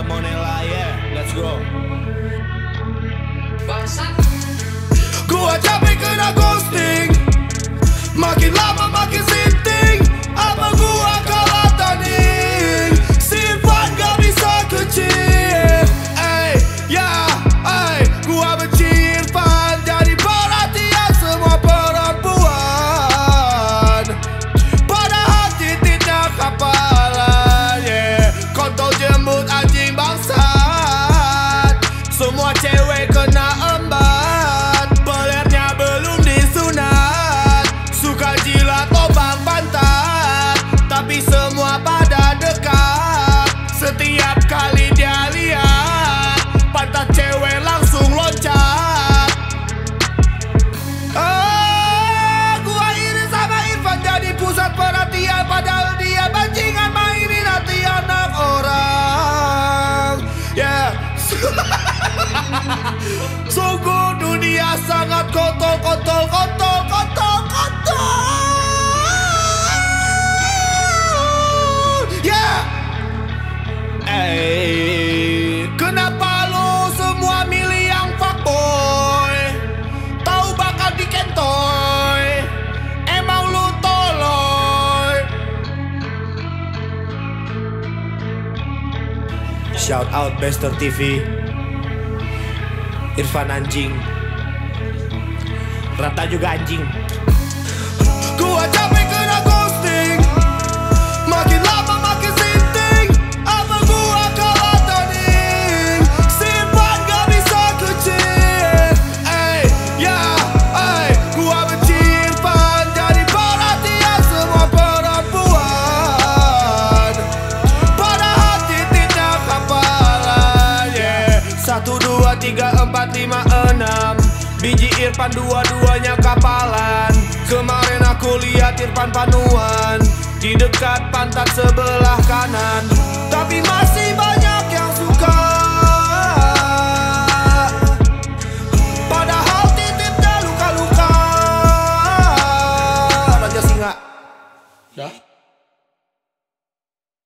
Monella, yeah, let's go. Gua capek kena ghosting, makin lama makin sinting. Apa gua kalah tanding? Si Irfan gak bisa kecil. Gua benci Irfan, jadi perhatian semua perempuan. Pada hati tidak kapalan, yeah. Kontol jembut anjing bangsat. Semua cewek kena embat, pelernya belum disunat. Suka jilat lubang pantat, tapi semua pada dekat. Setiap kali dia lihat, pantat cewek langsung loncat. Gua iri sama Irfan jadi pusat perhatian, padahal dia bajingan mainin hati anak orang. Yeah. Sungguh dunia sangat kotor. Yeah. Kenapa lo semua milih yang fuckboy? Tahu bakal dikentoy. Emang lo toloy. Shout out Bester TV, Irfan anjing, Rata juga anjing. Gua capek kena ghosting, makin lama makin sinting. Apa gua kalah tanding? Si Irfan gak bisa kecil. Gua benci Irfan, jadi perhatian semua perempuan. Pada hati tidak kapalan, yeah. 1, 2, 3, 4, 5, 6. Biji Irfan dua-duanya kapalan. Kemarin aku lihat Irfan panuan di dekat pantat sebelah kanan, tapi